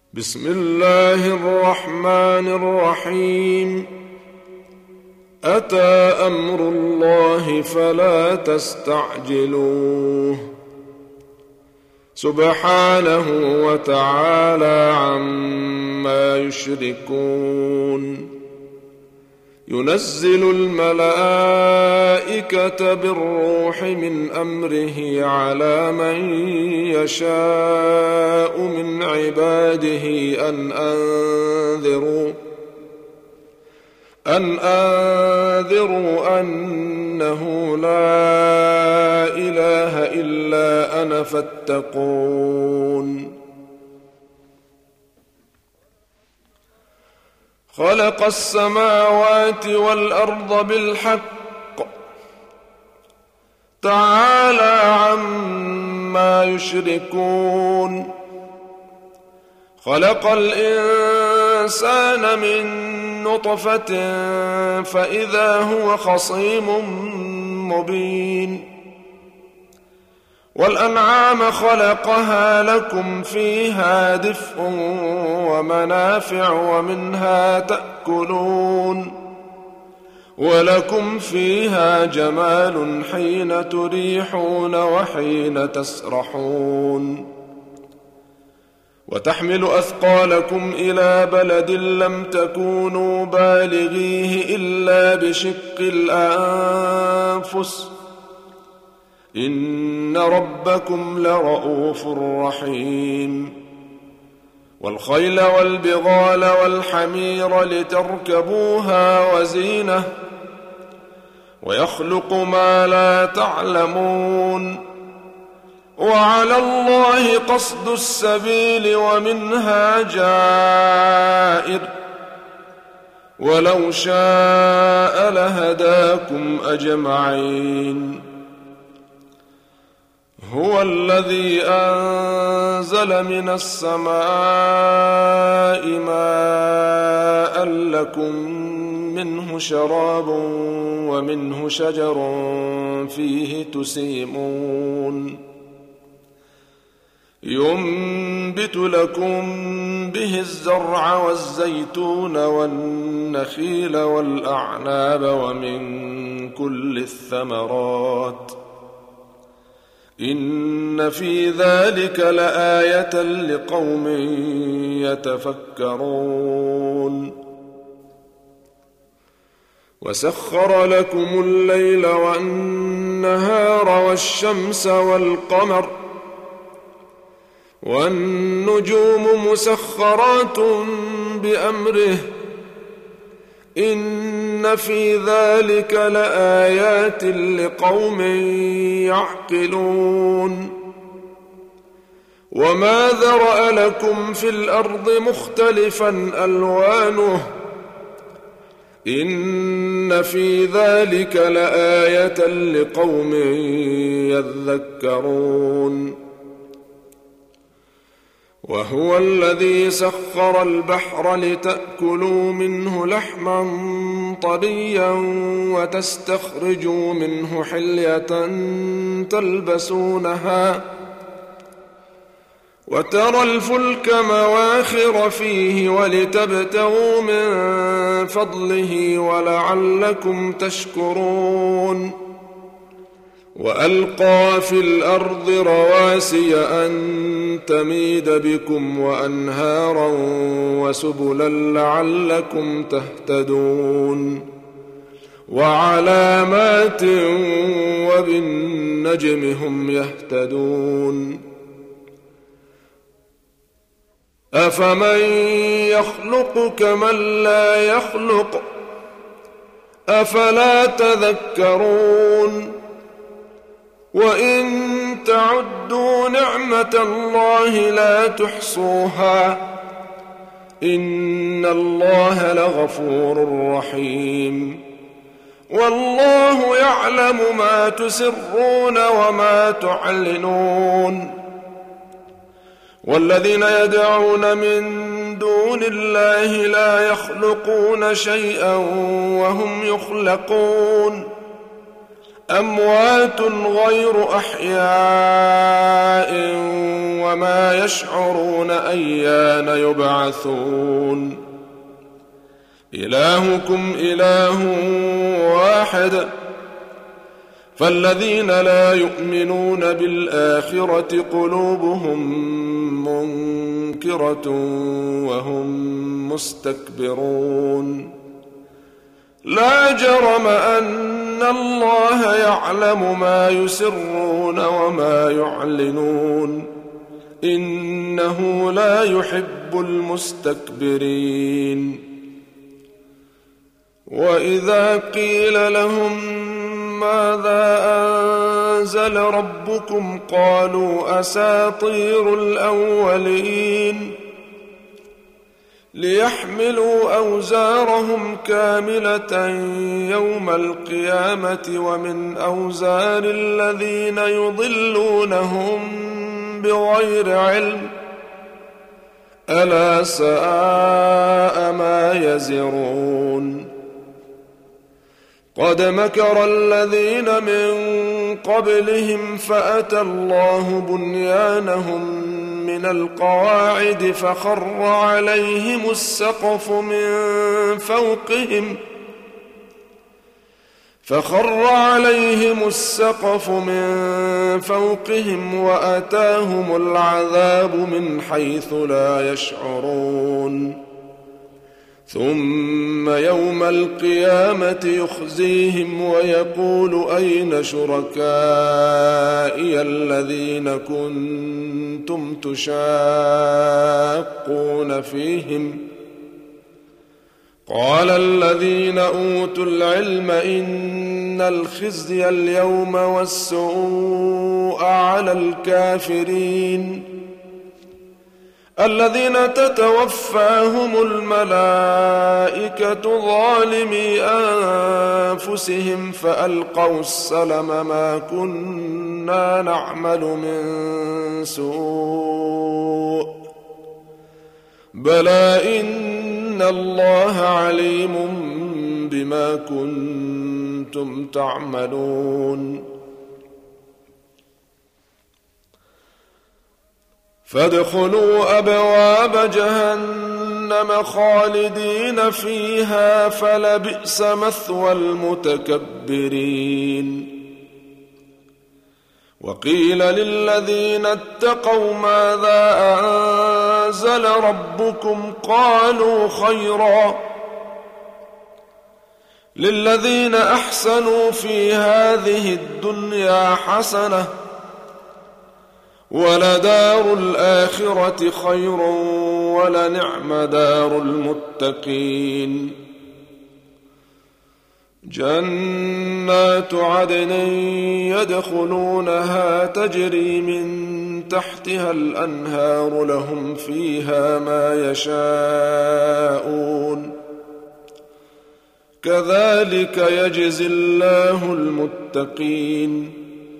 بسم الله الرحمن الرحيم. أتى أمر الله فلا تستعجلوه سبحانه وتعالى عما يشركون. ينزل الملائكة بالروح من أمره على من يشاء من عباده أن أنذروا أنه لا إله إلا أنا فاتقون. خلق السماوات والأرض بالحق تعالى عما يشركون. خلق الإنسان من نطفة فإذا هو خصيم مبين. والأنعام خلقها لكم فيها دفء ومنافع ومنها تأكلون ولكم فيها جمال حين تريحون وحين تسرحون. وتحمل أثقالكم إلى بلد لم تكونوا بالغيه إلا بشق الأنفس إن ربكم لرؤوف رحيم. والخيل والبغال والحمير لتركبوها وزينة ويخلق ما لا تعلمون. وعلى الله قصد السبيل ومنها جائر ولو شاء لهداكم أجمعين. هو الذي أنزل من السماء ماء لكم منه شراب ومنه شجر فيه تسيمون. ينبت لكم به الزرع والزيتون والنخيل والأعناب ومن كل الثمرات إن في ذلك لآية لقوم يتفكرون. وسخر لكم الليل والنهار والشمس والقمر والنجوم مسخرات بأمره إن في ذلك لآيات لقوم يعقلون. وما ذرأ لكم في الأرض مختلفا ألوانه إن في ذلك لآية لقوم يذكرون. وهو الذي سخر البحر لتأكلوا منه لحما طريا وتستخرجوا منه حلية تلبسونها وترى الفلك مواخر فيه ولتبتغوا من فضله ولعلكم تشكرون. وألقى في الأرض رواسي أن تميد بكم وأنهارا وسبلا لعلكم تهتدون. وعلامات وبالنجم هم يهتدون. أفمن يخلق كمن لا يخلق أفلا تذكرون. وإن تعدوا نعمة الله لا تحصوها إن الله لغفور رحيم. والله يعلم ما تسرون وما تعلنون. والذين يدعون من دون الله لا يخلقون شيئا وهم يخلقون أموات غير أحياء وما يشعرون أيان يبعثون إلهكم إله واحد فالذين لا يؤمنون بالآخرة قلوبهم منكرة وهم مستكبرون لا جرم أن الله يعلم ما يسرون وما يعلنون إنه لا يحب المستكبرين وإذا قيل لهم ماذا أنزل ربكم قالوا أساطير الأولين ليحملوا أوزارهم كاملة يوم القيامة ومن أوزار الذين يضلونهم بغير علم ألا ساء ما يزرون قد مكر الذين من قبلهم فأتى الله بنيانهم من القواعد فخر عليهم السقف من فوقهم وأتاهم العذاب من حيث لا يشعرون ثم يوم القيامة يخزيهم ويقول أين شركائي الذين كنتم تشاقون فيهم قال الذين أوتوا العلم إن الخزي اليوم والسوء على الكافرين الذين تتوفاهم الملائكة ظالمي أنفسهم فألقوا السلم ما كنا نعمل من سوء بلى إن الله عليم بما كنتم تعملون فادخلوا أبواب جهنم خالدين فيها فلبئس مثوى المتكبرين وقيل للذين اتقوا ماذا أنزل ربكم قالوا خيرا للذين أحسنوا في هذه الدنيا حسنة ولدار الآخرة خير ولنعم دار المتقين جنات عدن يدخلونها تجري من تحتها الأنهار لهم فيها ما يشاءون كذلك يجزي الله المتقين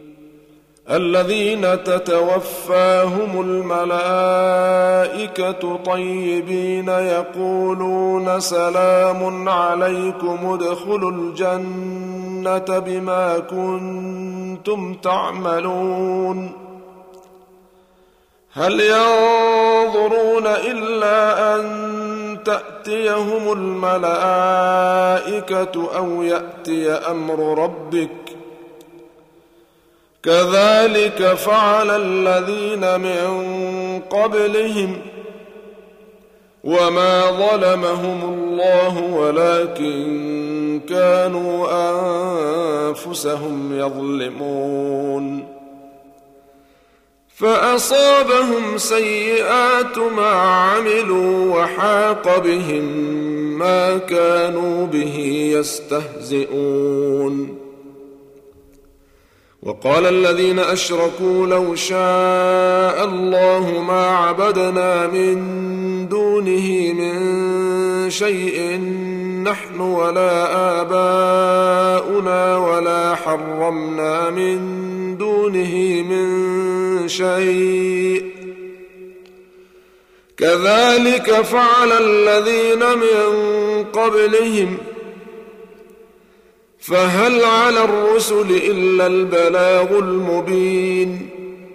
الذين تتوفاهم الملائكة طيبين يقولون سلام عليكم ادخلوا الجنة بما كنتم تعملون هل ينظرون إلا أن تأتيهم الملائكة أو يأتي أمر ربك كذلك فعل الذين من قبلهم وما ظلمهم الله ولكن كانوا أنفسهم يظلمون فأصابهم سيئات ما عملوا وحاق بهم ما كانوا به يستهزئون وقال الذين أشركوا لو شاء الله ما عبدنا من دونه من شيء نحن ولا آباؤنا ولا حرمنا من دونه من شيء كذلك فعل الذين من قبلهم فهل على الرسل إلا البلاغ المبين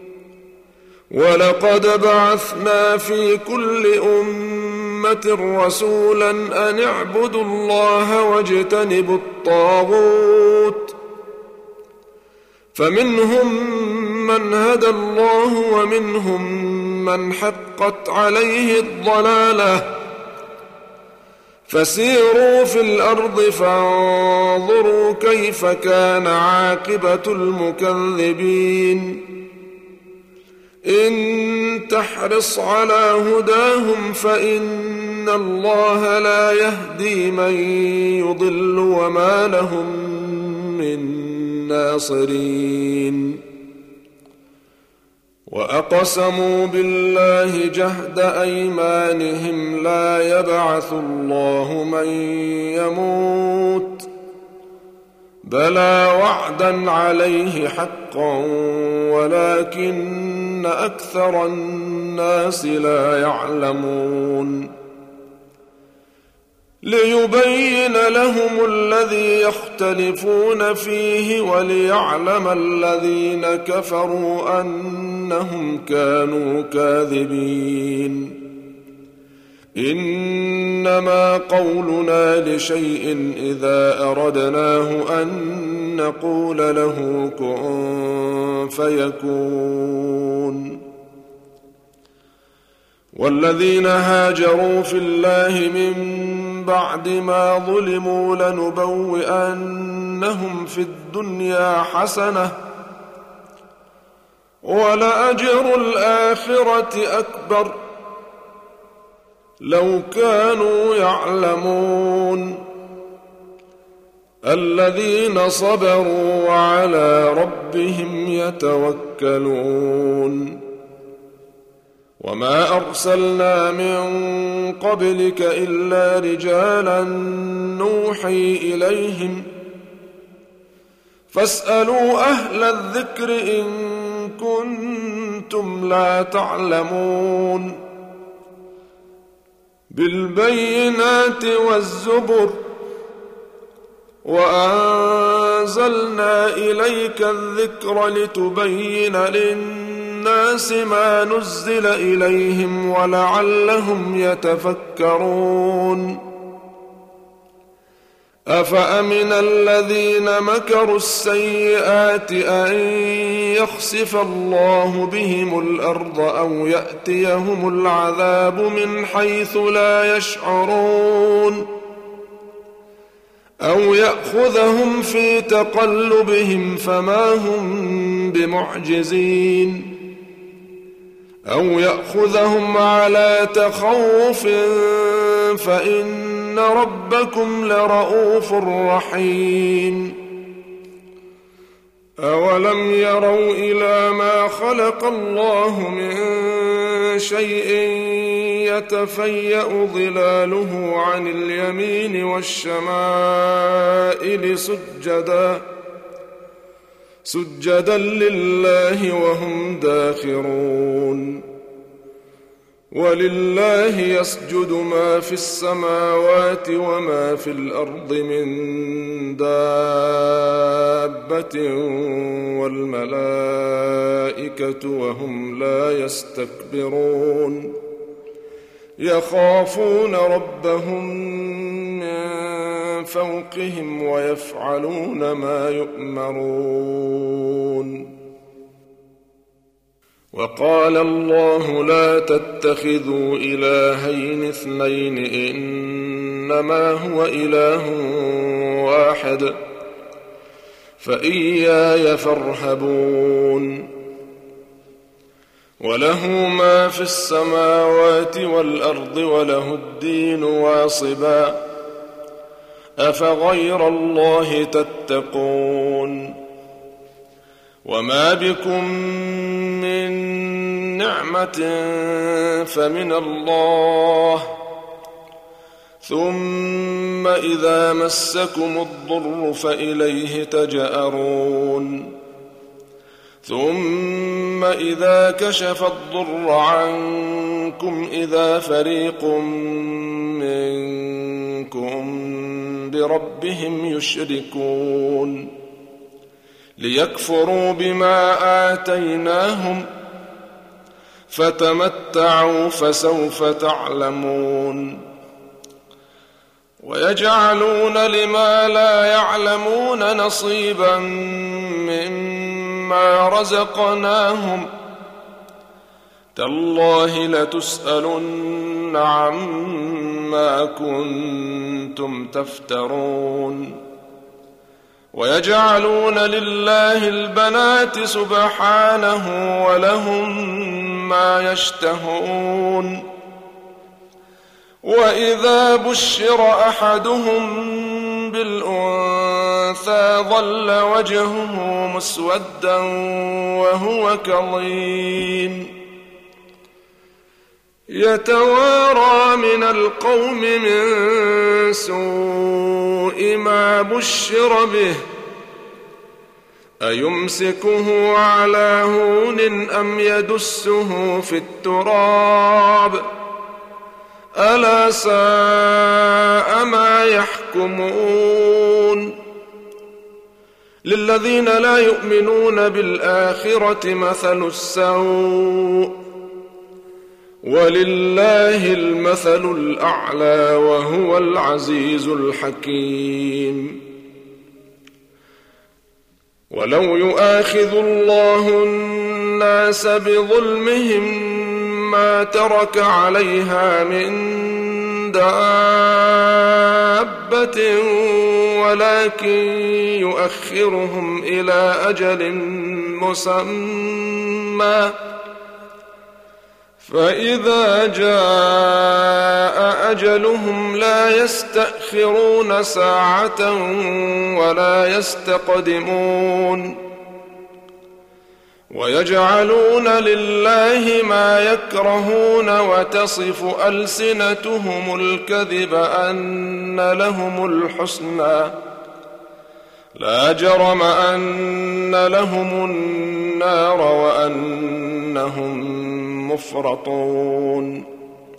ولقد بعثنا في كل أمة رسولا أن اعبدوا الله واجتنبوا الطاغوت فمنهم من هدى الله ومنهم من حقت عليه الضلالة فسيروا في الأرض فانظروا كيف كان عاقبة المكذبين إن تحرص على هداهم فإن الله لا يهدي من يضل وما لهم من ناصرين وأقسموا بالله جهد أيمانهم لا يبعث الله من يموت بلى وعدا عليه حقا ولكن أكثر الناس لا يعلمون ليبين لهم الذي يختلفون فيه وليعلم الذين كفروا أنهم كانوا كاذبين إنما قولنا لشيء إذا أردناه أن نقول له كن فيكون والذين هاجروا في الله من بعد ما ظلموا لنبوئنهم في الدنيا حسنة ولأجر الآخرة أكبر لو كانوا يعلمون الذين صبروا وعلى ربهم يتوكلون وما أرسلنا من قبلك إلا رجالا نوحي إليهم فاسألوا أهل الذكر إن كنتم لا تعلمون بالبينات والزبر وأنزلنا إليك الذكر لتبين للناس ما نزل إليهم ولعلهم يتفكرون أفأمن الذين مكروا السيئات أن يخسف الله بهم الأرض أو يأتيهم العذاب من حيث لا يشعرون أو يأخذهم في تقلبهم فما هم بمعجزين أو يأخذهم على تخوف فإن ربكم لرؤوف رحيم أولم يروا إلى ما خلق الله من شيء يتفيأ ظلاله عن اليمين والشمائل سجدا لله وهم داخرون ولله يسجد ما في السماوات وما في الأرض من دابة والملائكة وهم لا يستكبرون يخافون ربهم من فوقهم ويفعلون ما يؤمرون وقال الله لا تتخذوا إلهين اثنين إنما هو إله واحد فإياي فارهبون وله ما في السماوات والأرض وله الدين واصبا أفغير الله تتقون وما بكم من نعمة فمن الله ثم إذا مسكم الضر فإليه تجأرون ثم إذا كشف الضر عنكم إذا فريق منكم بربهم يشركون ليكفروا بما آتيناهم فتمتعوا فسوف تعلمون ويجعلون لما لا يعلمون نصيبا مما رزقناهم تالله لتسألن عما كنتم تفترون ويجعلون لله البنات سبحانه ولهم ما يشتهون وإذا بشر أحدهم بالأنثى ظل وجهه مسودا وهو كظيم يتوارى من القوم من سوء ما بشر به أيمسكه على هون أم يدسه في التراب ألا ساء ما يحكمون للذين لا يؤمنون بالآخرة مثل السوء ولله المثل الأعلى وهو العزيز الحكيم ولو يؤاخذ الله الناس بظلمهم ما ترك عليها من دابة ولكن يؤخرهم إلى أجل مسمى فإذا جاء أجلهم لا يستأخرون ساعة ولا يستقدمون ويجعلون لله ما يكرهون وتصف ألسنتهم الكذب أن لهم الحسنى لا جرم أن لهم النار وأنهم مفرطون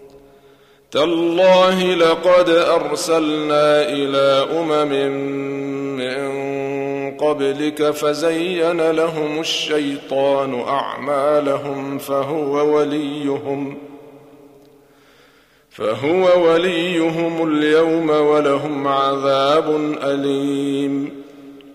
تالله لقد أرسلنا إلى من قبلك فزين لهم الشيطان أعمالهم فهو وليهم اليوم ولهم عذاب أليم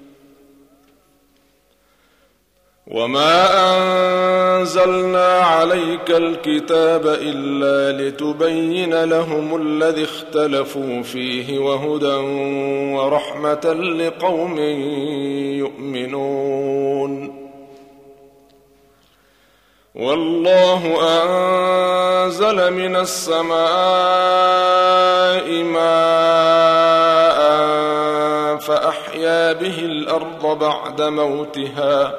وما أنزلنا عليك الكتاب إلا لتبين لهم الذي اختلفوا فيه وهدى ورحمة لقوم يؤمنون والله أنزل من السماء ماء فأحيا به الأرض بعد موتها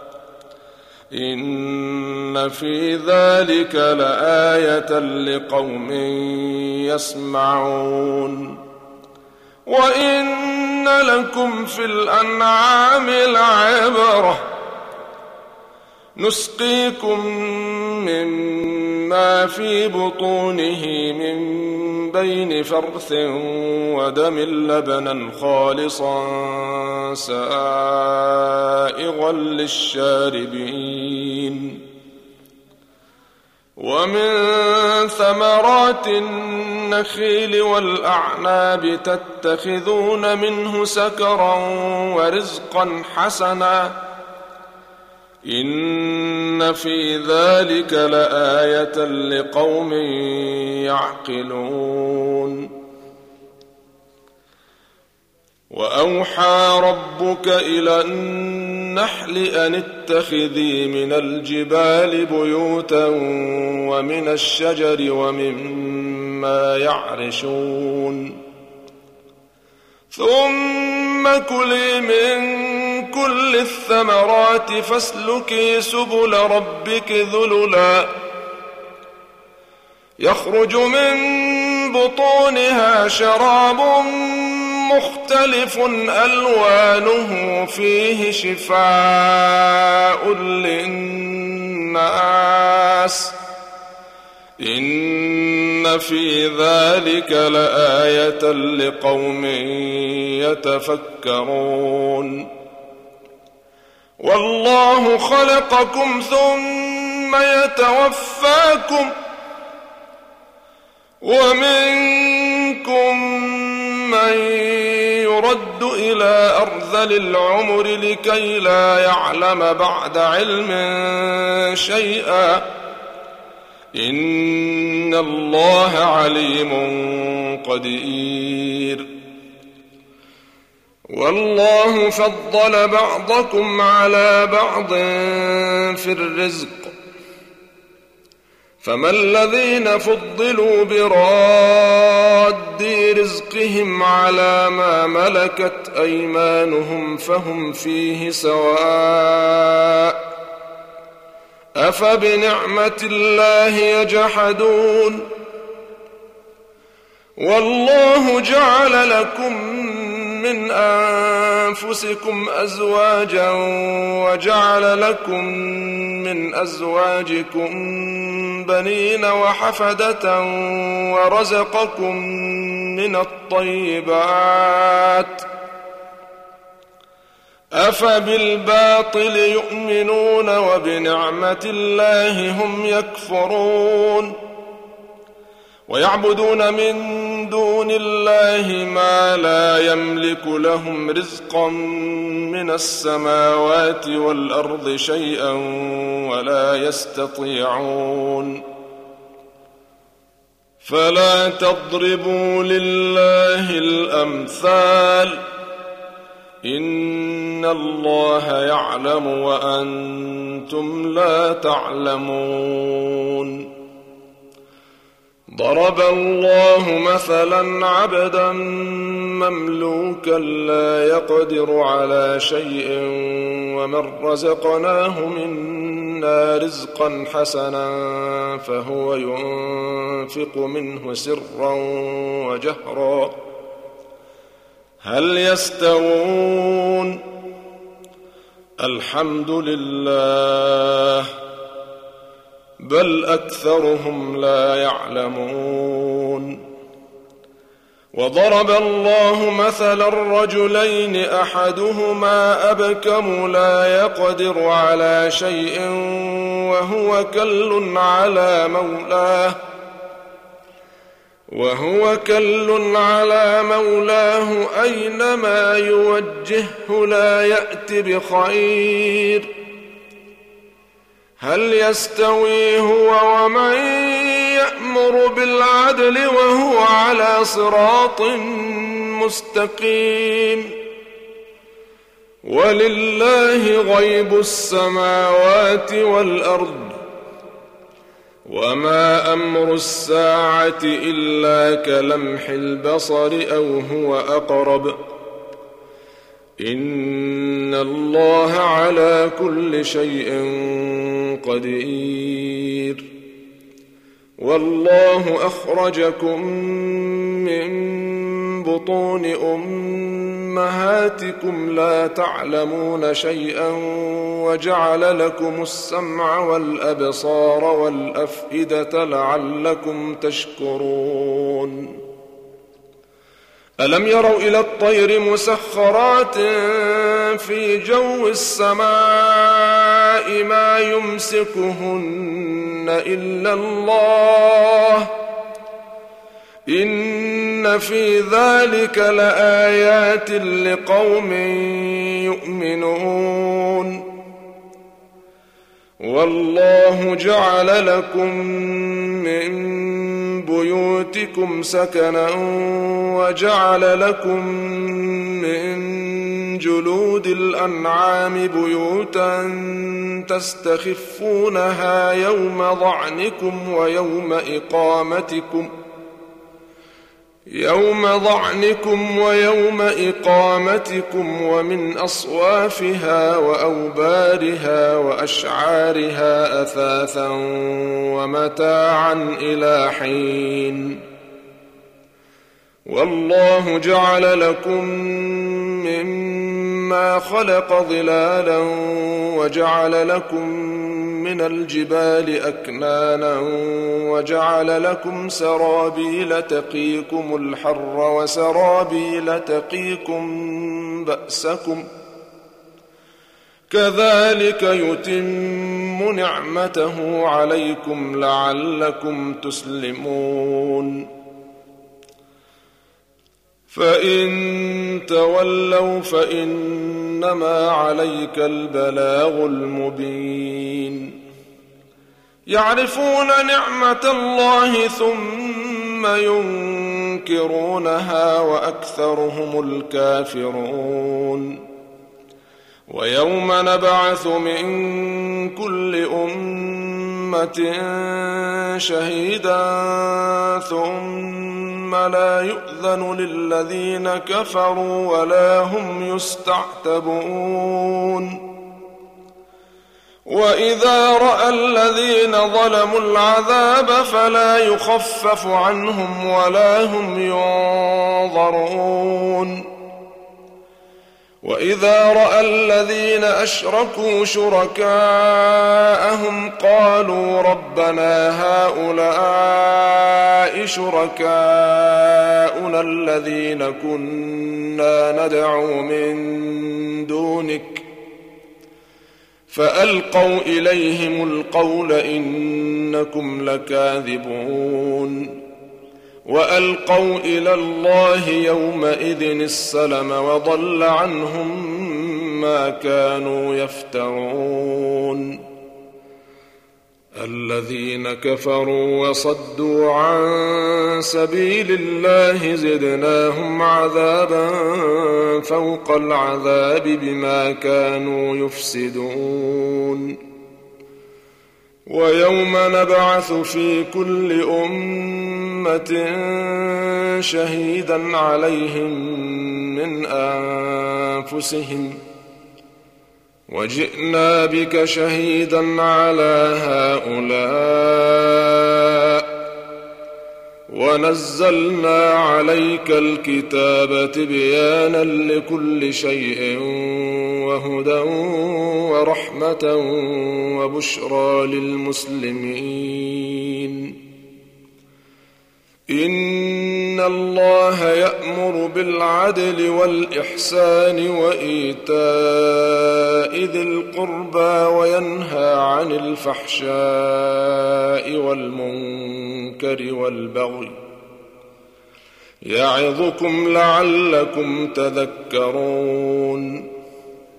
إن في ذلك لآية لقوم يسمعون وإن لكم في الأنعام لعبرة نسقيكم مما في بطونه من بين فرث ودم لبنا خالصا سائغا للشاربين ومن ثمرات النخيل والأعناب تتخذون منه سكرا ورزقا حسنا إن في ذلك لآية لقوم يعقلون وأوحى ربك إلى النحل أن اتخذي من الجبال بيوتا ومن الشجر ومما يعرشون ثم كلي من كل الثمرات فاسلكي سبل ربك ذللا يخرج من بطونها شراب مختلف ألوانه فيه شفاء للناس إن في ذلك لآية لقوم يتفكرون. والله خلقكم ثم يتوفاكم ومنكم من يرد إلى أرذل العمر لكي لا يعلم بعد علم شيئا إن الله عليم قدير. والله فضل بعضكم على بعض في الرزق فما الذين فضلوا براد رزقهم على ما ملكت أيمانهم فهم فيه سواء أفبنعمة الله يجحدون. والله جعل لكم من أنفسكم أزواجا وجعل لكم من أزواجكم بنين وحفدة ورزقكم من الطيبات أفبالباطل يؤمنون وبنعمة الله هم يكفرون. ويعبدون من دون الله ما لا يملك لهم رزقا من السماوات والأرض شيئا ولا يستطيعون. فلا تضربوا لله الأمثال إن الله يعلم وأنتم لا تعلمون. ضرب الله مثلا عبدا مملوكا لا يقدر على شيء ومن رزقناه منا رزقا حسنا فهو ينفق منه سرا وجهرا هل يستوون؟ الحمد لله بل أكثرهم لا يعلمون. وضرب الله مثلا رجلين أحدهما أبكم لا يقدر على شيء وهو كل على مولاه أينما يوجهه لا يأت بخير هل يستوي هو ومن يأمر بالعدل وهو على صراط مستقيم. ولله غيب السماوات والأرض وما أمر الساعة إلا كلمح البصر أو هو أقرب إن الله على كل شيء قدير. والله أخرجكم من بطون أمهاتكم لا تعلمون شيئا وجعل لكم السمع والأبصار والأفئدة لعلكم تشكرون. ألم يروا إلى الطير مسخرات في جو السماء ما يمسكهن إلا الله إن في ذلك لآيات لقوم يؤمنون. والله جعل لكم من بيوتكم سكنا وجعل لكم من جلود الأنعام بيوتا تستخفونها يوم ضعنكم ويوم إقامتكم ومن أصوافها وأوبارها وأشعارها أثاثا ومتاعا إلى حين. والله جعل لكم ما خلق ظلالا وجعل لكم من الجبال أكنانا وجعل لكم سرابيل تقيكم الحر وسرابيل تقيكم بأسكم كذلك يتم نعمته عليكم لعلكم تسلمون فإن تولوا فإنما عليك البلاغ المبين يعرفون نعمة الله ثم ينكرونها وأكثرهم الكافرون ويوم نبعث من كل أمة شهيدا ثم لا يؤذن للذين كفروا ولا هم يستعتبون وإذا رأى الذين ظلموا العذاب فلا يخفف عنهم ولا هم ينظرون وإذا رأى الذين أشركوا شركاءهم قالوا ربنا هؤلاء شركاؤنا الذين كنا ندعو من دونك فألقوا إليهم القول إنكم لكاذبون وألقوا إلى الله يومئذ السلم وضل عنهم ما كانوا يفترون الذين كفروا وصدوا عن سبيل الله زدناهم عذابا فوق العذاب بما كانوا يفسدون ويوم نبعث في كل أمة شهيدا عليهم من أنفسهم وجئنا بك شهيدا على هؤلاء ونزلنا عليك الكتاب تبيانا لكل شيء وهدى ورحمة وبشرى للمسلمين إن الله يأمر بالعدل والإحسان وإيتاء ذي القربى وينهى عن الفحشاء والمنكر والبغي يعظكم لعلكم تذكرون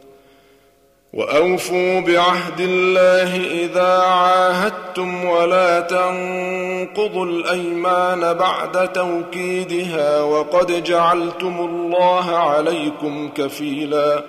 وأوفوا بعهد الله إذا عاهدتم ولا تنقضوا الأيمان بعد توكيدها وقد جعلتم الله عليكم كفيلا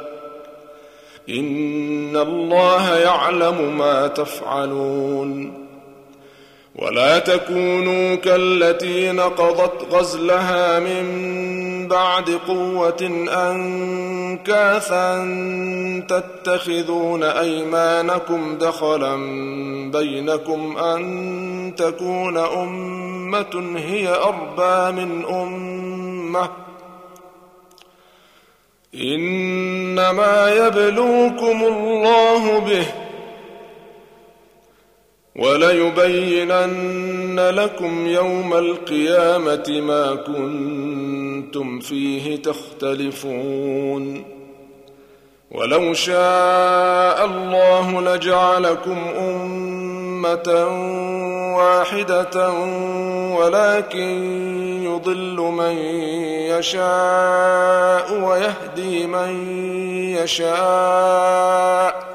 إن الله يعلم ما تفعلون ولا تكونوا كالتي نقضت غزلها من بعد قوة أنكاثا تتخذون أيمانكم دخلا بينكم أن تكون أمة هي أربى من أمة إنما يبلوكم الله به وليبينن لكم يوم القيامة ما كنتم فيه تختلفون ولو شاء الله لجعلكم أمة واحدة ولكن يضل من يشاء ويهدي من يشاء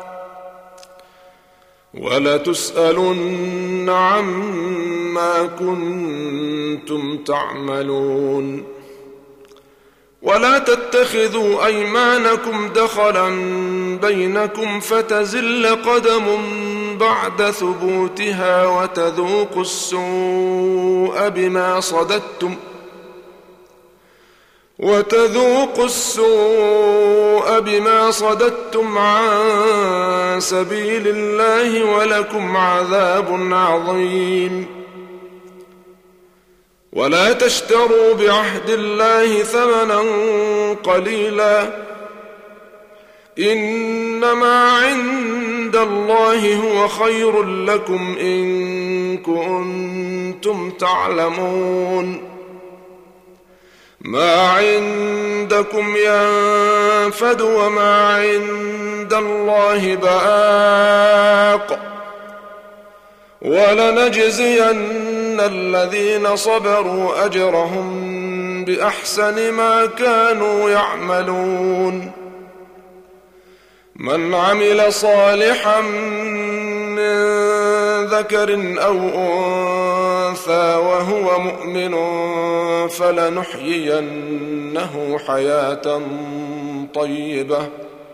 ولتسألن عما كنتم تعملون ولا تتخذوا أيمانكم دخلا بينكم فتزل قدم بعد ثبوتها وتذوقوا السوء بما صددتم عن سبيل الله ولكم عذاب عظيم ولا تشتروا بعهد الله ثمنا قليلا إنما عند الله هو خير لكم إن كنتم تعلمون. ما عندكم ينفد وما عند الله باق، ولنجزين الذين صبروا أجرهم بأحسن ما كانوا يعملون. من عمل صالحا من ذكر أو أنثى وهو مؤمن فلنحيينه حياة طيبة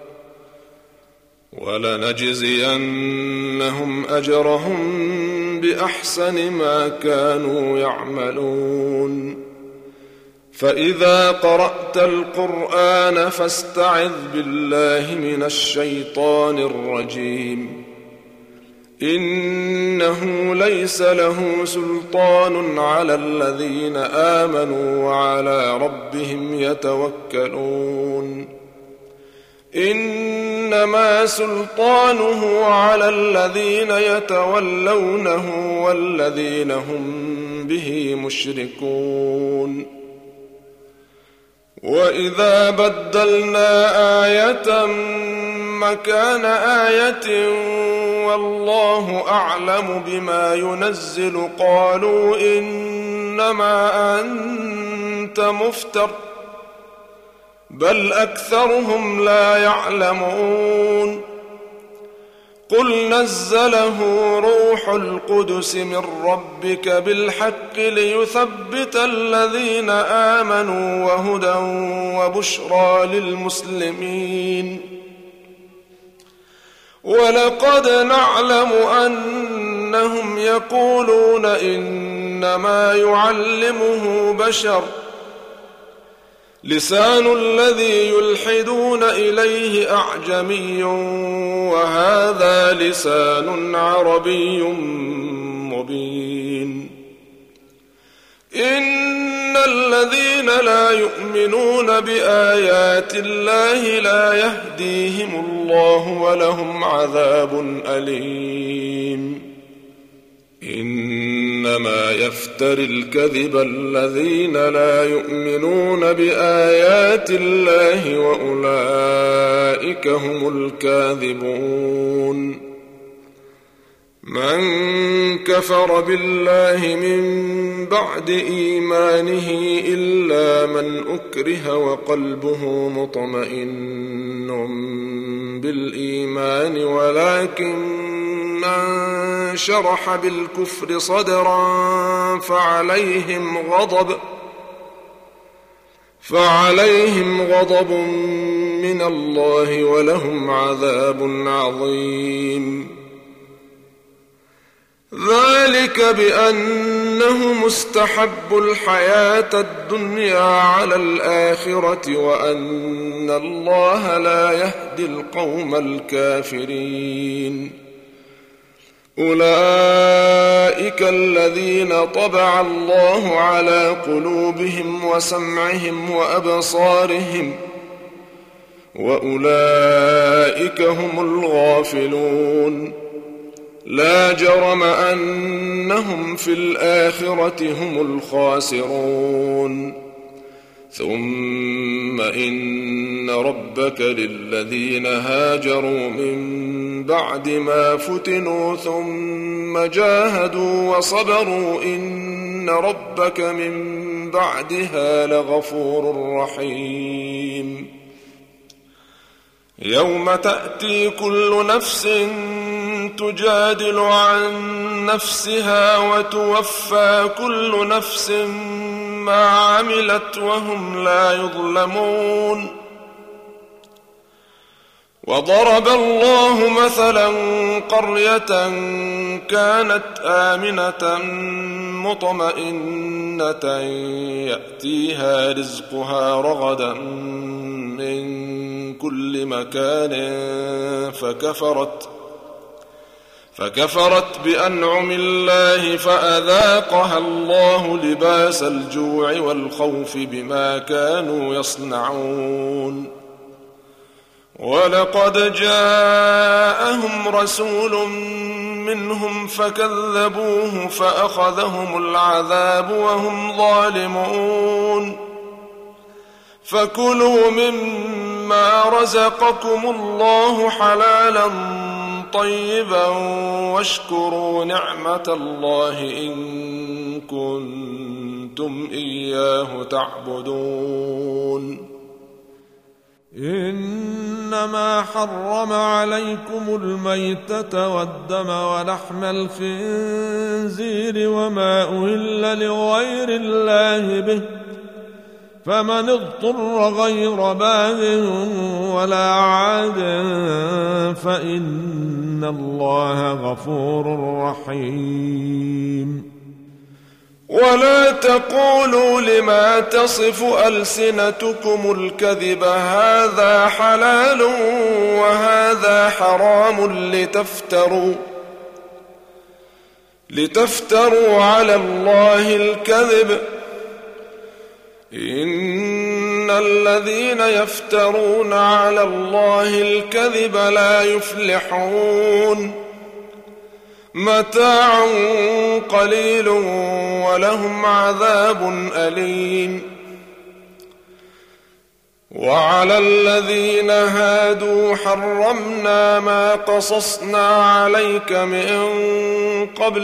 ولنجزينهم أجرهم بأحسن ما كانوا يعملون. فإذا قرأت القرآن فاستعذ بالله من الشيطان الرجيم. إنه ليس له سلطان على الذين آمنوا وعلى ربهم يتوكلون. إنما سلطانه على الذين يتولونه والذين هم به مشركون. وإذا بدلنا آية مكان آية والله أعلم بما ينزل قالوا إنما أنت مفتر بل أكثرهم لا يعلمون. قل نزله روح القدس من ربك بالحق ليثبت الذين آمنوا وهدى وبشرى للمسلمين. ولقد نعلم أنهم يقولون إنما يعلمه بشر لسان الذي يلحدون إليه أعجمي وهذا لسان عربي مبين. إن الذين لا يؤمنون بآيات الله لا يهديهم الله ولهم عذاب أليم. إنما يفتري الكذب الذين لا يؤمنون بآيات الله وأولئك هم الكاذبون. من كفر بالله من بعد إيمانه إلا من أكره وقلبه مطمئن بالإيمان ولكن من شرح بالكفر صدرا فعليهم غضب من الله ولهم عذاب عظيم. ذلك بأنه مستحب الحياة الدنيا على الآخرة وأن الله لا يهدي القوم الكافرين. أولئك الذين طبع الله على قلوبهم وسمعهم وأبصارهم وأولئك هم الغافلون. لا جرم أنهم في الآخرة هم الخاسرون. ثم إن ربك للذين هاجروا من بعد ما فتنوا ثم جاهدوا وصبروا إن ربك من بعدها لغفور رحيم. يوم تأتي كل نفس تجادل عن نفسها وتوفى كل نفس ما عملت وهم لا يظلمون. وضرب الله مثلا قرية كانت آمنة مطمئنة يأتيها رزقها رغدا من كل مكان فكفرت بأنعم الله فأذاقها الله لباس الجوع والخوف بما كانوا يصنعون. ولقد جاءهم رسول منهم فكذبوه فأخذهم العذاب وهم ظالمون فكلوا مما رزقكم الله حلالا طيبا واشكروا نعمة الله إن كنتم إياه تعبدون. إنما حرم عليكم الميتة والدم ولحم الخنزير وما أهل لغير الله به فمن اضطر غير باغ ولا عاد فإن الله غفور رحيم. ولا تقولوا لما تصف ألسنتكم الكذب هذا حلال وهذا حرام لتفتروا على الله الكذب إن الذين يفترون على الله الكذب لا يفلحون متاع قليل ولهم عذاب أليم. وعلى الذين هادوا حرمنا ما قصصنا عليك من قبل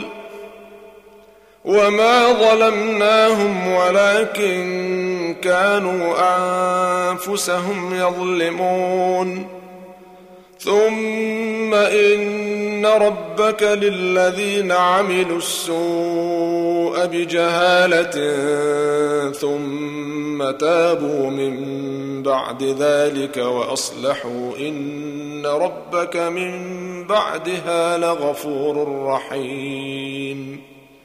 وما ظلمناهم ولكن كانوا أنفسهم يظلمون. ثم إن ربك للذين عملوا السوء بجهالة ثم تابوا من بعد ذلك وأصلحوا إن ربك من بعدها لغفور رحيم.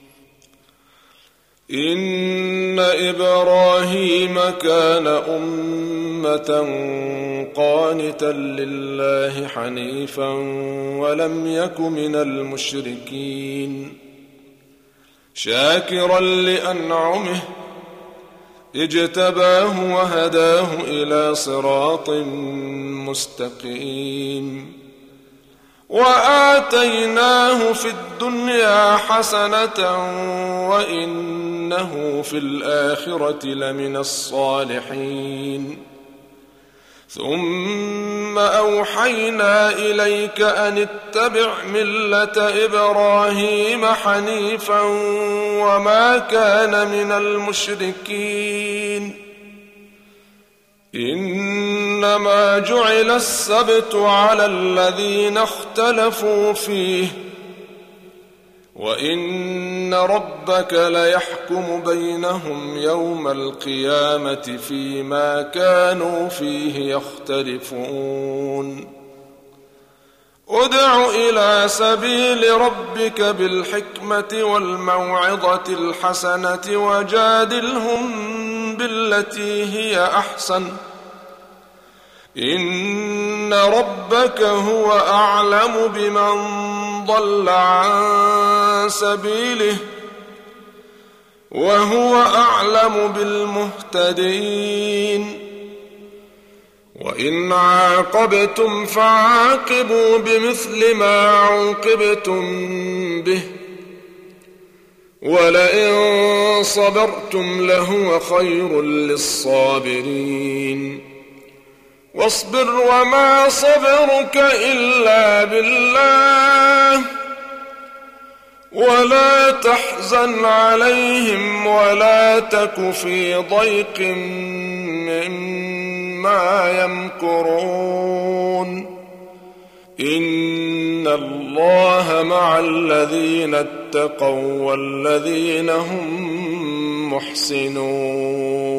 إن إبراهيم كان أمة قانتا لله حنيفا ولم يك من المشركين شاكرا لأنعمه اجتباه وهداه إلى صراط مستقيم. وآتيناه في الدنيا حسنة وإنه في الآخرة لمن الصالحين. ثم أوحينا إليك أن اتبع ملة إبراهيم حنيفا وما كان من المشركين. إنما جعل السبت على الذين اختلفوا فيه وإن ربك ليحكم بينهم يوم القيامة فيما كانوا فيه يختلفون. ادع إلى سبيل ربك بالحكمة والموعظة الحسنة وجادلهم بالتي هي أحسن إن ربك هو أعلم بمن ضل عن سبيله وهو أعلم بالمهتدين. وإن عاقبتم فعاقبوا بمثل ما عوقبتم به ولئن صبرتم لهو خير للصابرين. واصبر وما صبرك إلا بالله ولا تحزن عليهم ولا تك في ضيق مما يمكرون. إن الله مع الذين اتقوا والذين هم محسنون.